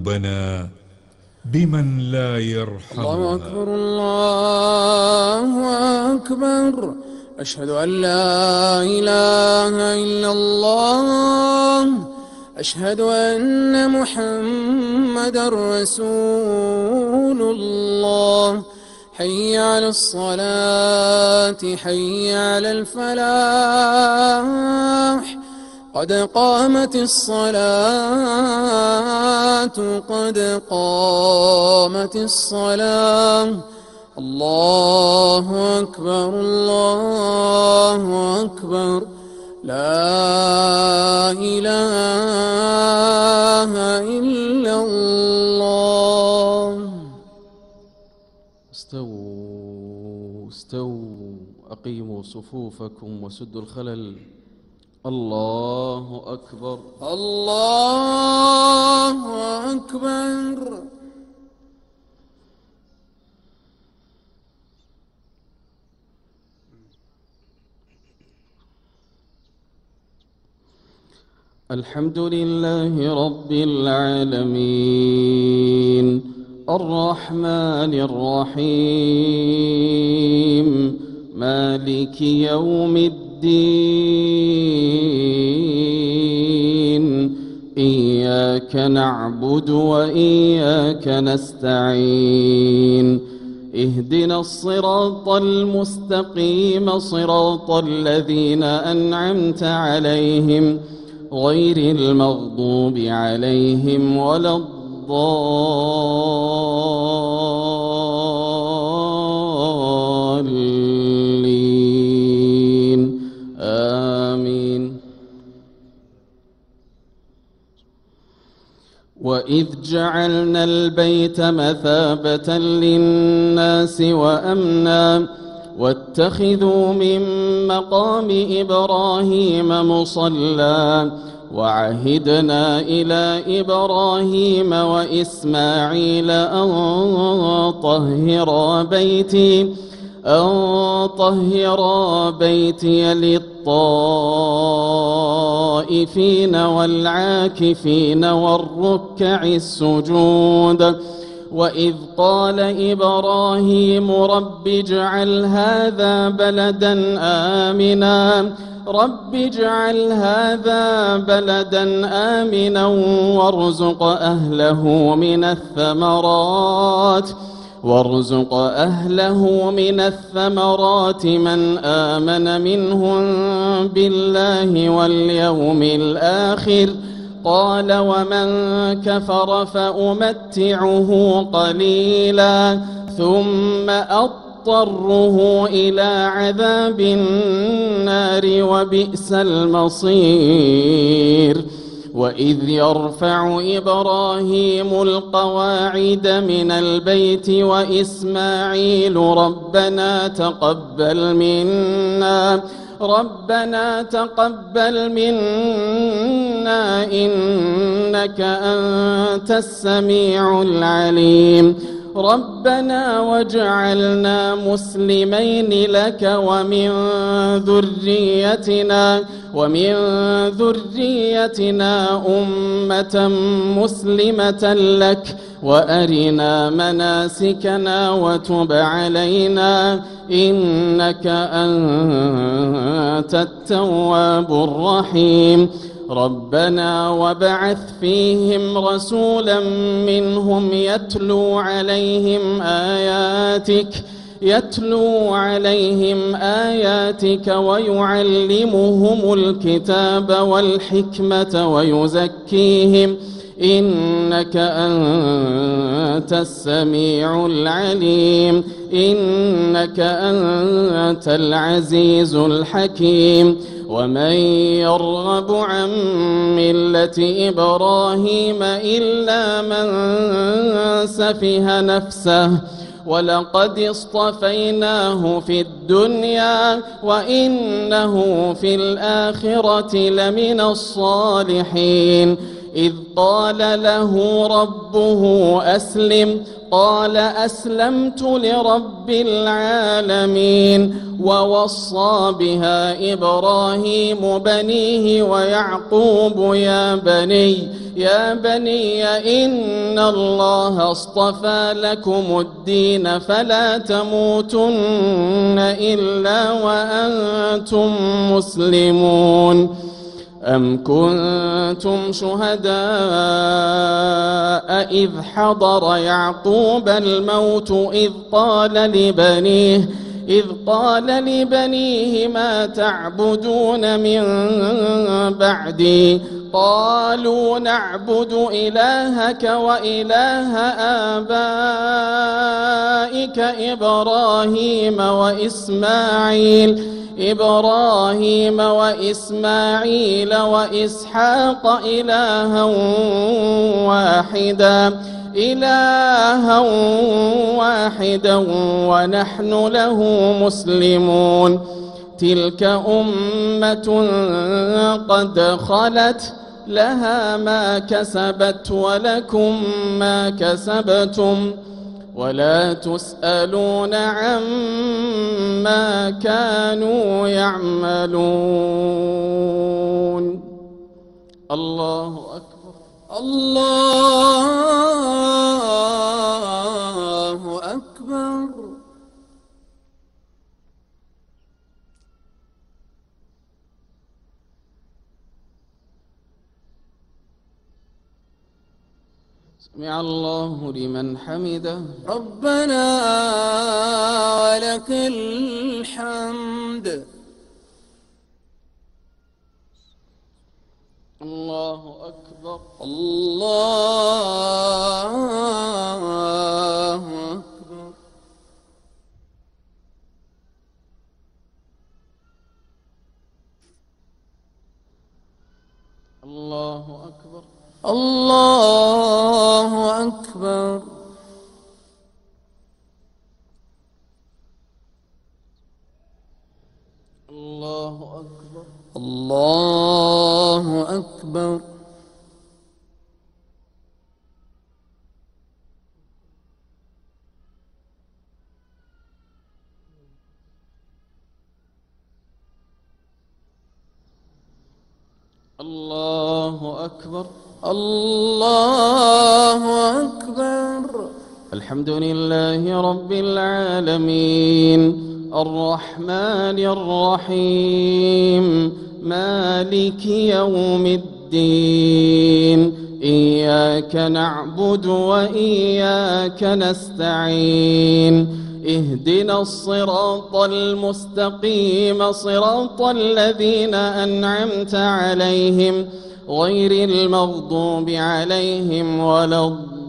قلوبنا بمن لا يرحمها. الله أكبر الله أكبر، أشهد أن لا إله إلا الله، أشهد أن محمدا رسول الله. حي على الصلاة، حي على الفلاح، قد قامت الصلاة، قد قامت الصلاة. الله أكبر الله أكبر، لا إله إلا الله. استووا استووا، أقيموا صفوفكم وسدوا الخلل. الله أكبر الله أكبر. الحمد لله رب العالمين، الرحمن الرحيم، مالك يوم الدين. إياك نعبد وإياك نستعين، اهدنا الصراط المستقيم، صراط الذين أنعمت عليهم غير المغضوب عليهم ولا الضالين، آمين. وإذ جعلنا البيت مثابة للناس وأمنا واتخذوا من مقام إبراهيم مصلى، وعهدنا إلى إبراهيم وإسماعيل أن طهرا بيتي للطائفين والعاكفين والركع السجود. وإذ قال إبراهيم رب اجعل هذا بلدا آمنا وارزق أهله من الثمرات من آمن منهم بالله واليوم الآخر. قال ومن كفر فأمتعه قليلا ثم أضطره إلى عذاب النار وبئس المصير. وإذ يرفع إبراهيم القواعد من البيت وإسماعيل ربنا تقبل منا إنك أنت السميع العليم. ربنا واجعلنا مسلمين لك ومن ذريتنا أمة مسلمة لك وأرنا مناسكنا وتب علينا إنك أنت التواب الرحيم. ربنا وابعث فيهم رسولا منهم يتلو عليهم آياتك ويعلمهم الكتاب والحكمة ويزكيهم إنك أنت السميع العليم. إنك أنت العزيز الحكيم. ومن يرغب عن ملة إبراهيم إلا من سفه نفسه ولقد اصطفيناه في الدنيا وإنه في الآخرة لمن الصالحين. إذ قال له ربه أسلم قال أسلمت لرب العالمين ووصى بها إبراهيم بنيه ويعقوب يا بني إن الله اصطفى لكم الدين فلا تموتن إلا وأنتم مسلمون أم كنتم شهداء إذ حضر يعقوب الموت إذ قال لبنيه ما تعبدون من بعدي قالوا نعبد إلهك وإله آبائك إبراهيم وإسماعيل وإسحاق إلها واحدا ونحن له مسلمون تلك أمة قد خلت لها ما كسبت ولكم ما كسبتم ولا تسألون عما كانوا يعملون. الله أكبر. الله أكبر. سمع الله لمن حمده. ربنا ولك الحمد. الله أكبر. الله أكبر. الله أكبر. الله أكبر. الله أكبر. الله أكبر. الله أكبر. الله أكبر. الحمد لله رب العالمين الرحمن الرحيم مالك يوم الدين إياك نعبد وإياك نستعين اهدنا الصراط المستقيم صراط الذين أنعمت عليهم غير المغضوب عليهم ولا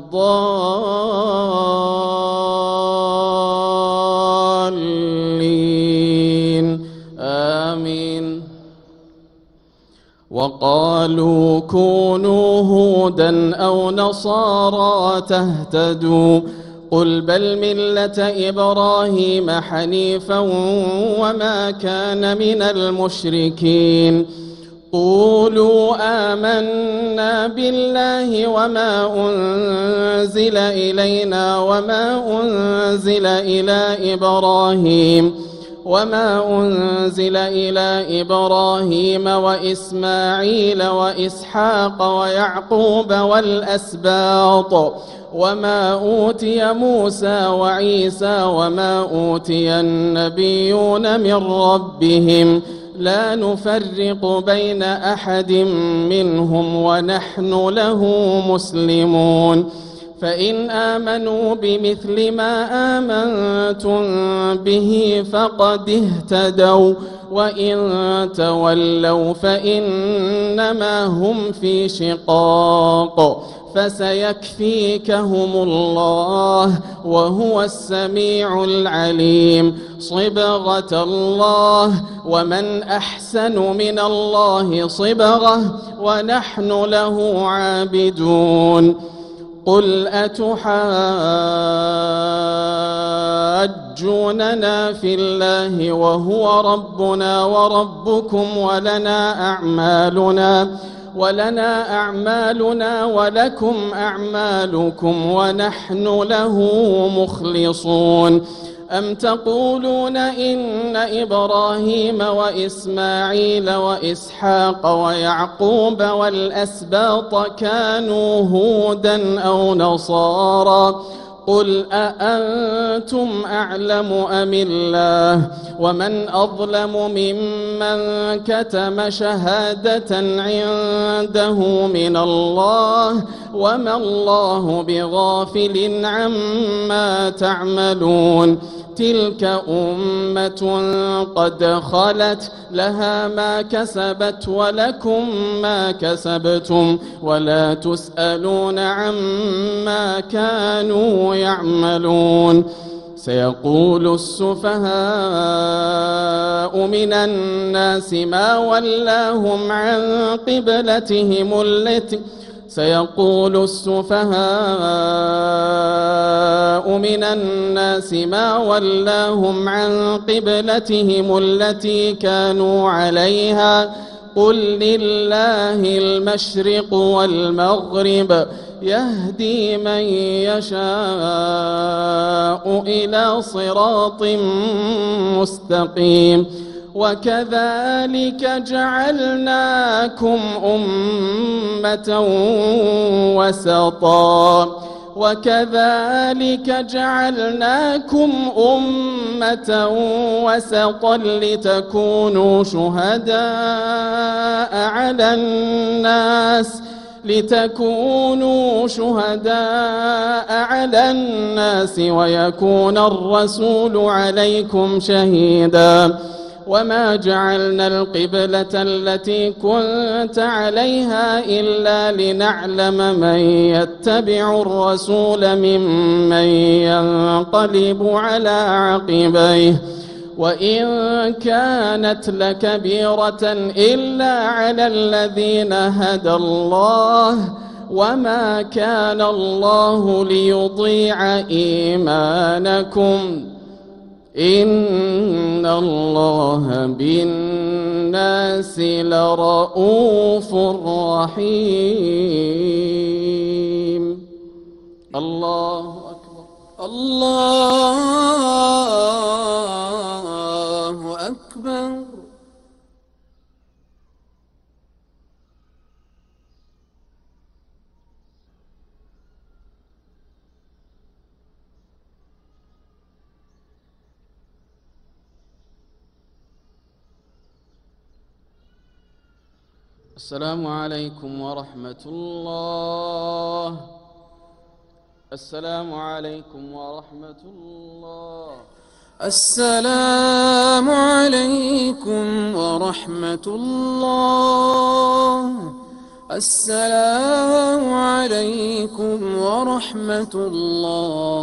الضالين آمين. وقالوا كونوا هودا أو نصارى تهتدوا قل بل ملة إبراهيم حنيفا وما كان من المشركين قولوا آمنا بالله وما أنزل إلينا وما أنزل إلى إبراهيم وإسماعيل وإسحاق ويعقوب والأسباط وما أوتي موسى وعيسى وما أوتي النبيون من ربهم لا نفرق بين أحد منهم ونحن له مسلمون فإن آمنوا بمثل ما آمنتم به فقد اهتدوا وإن تولوا فإنما هم في شقاق فسيكفيكهم الله وهو السميع العليم صبغة الله ومن أحسن من الله صبغة ونحن له عابدون قل أتحاجوننا في الله وهو ربنا وربكم ولنا أعمالنا ولكم أعمالكم ونحن له مخلصون. أم تقولون إن إبراهيم وإسماعيل وإسحاق ويعقوب والأسباط كانوا هودا أو نصارى؟ قل أأنتم أعلم أم الله؟ ومن أظلم ممن كتم شهادة عنده من الله وما الله بغافل عما تعملون. تلك أمة قد خلت لها ما كسبت ولكم ما كسبتم ولا تسألون عما كانوا يعملون. سيقول السفهاء من الناس ما ولاهم عن قبلتهم التي سيقول السفهاء من الناس ما ولاهم عن قبلتهم التي كانوا عليها قل لله المشرق والمغرب يهدي من يشاء إلى صراط مستقيم. وكذلك جعلناكم أمة وسطا لتكونوا شهداء على الناس ويكون الرسول عليكم شهيدا. وما جعلنا القبلة التي كنت عليها إلا لنعلم من يتبع الرسول ممن ينقلب على عقبيه. وإن كانت لكبيرة إلا على الذين هدى الله وما كان الله ليضيع إيمانكم إن الله بالناس لرؤوف رحيم. الله أكبر. الله أكبر. السلام عليكم ورحمة الله. السلام عليكم ورحمة الله. السلام عليكم ورحمة الله. السلام عليكم ورحمة الله.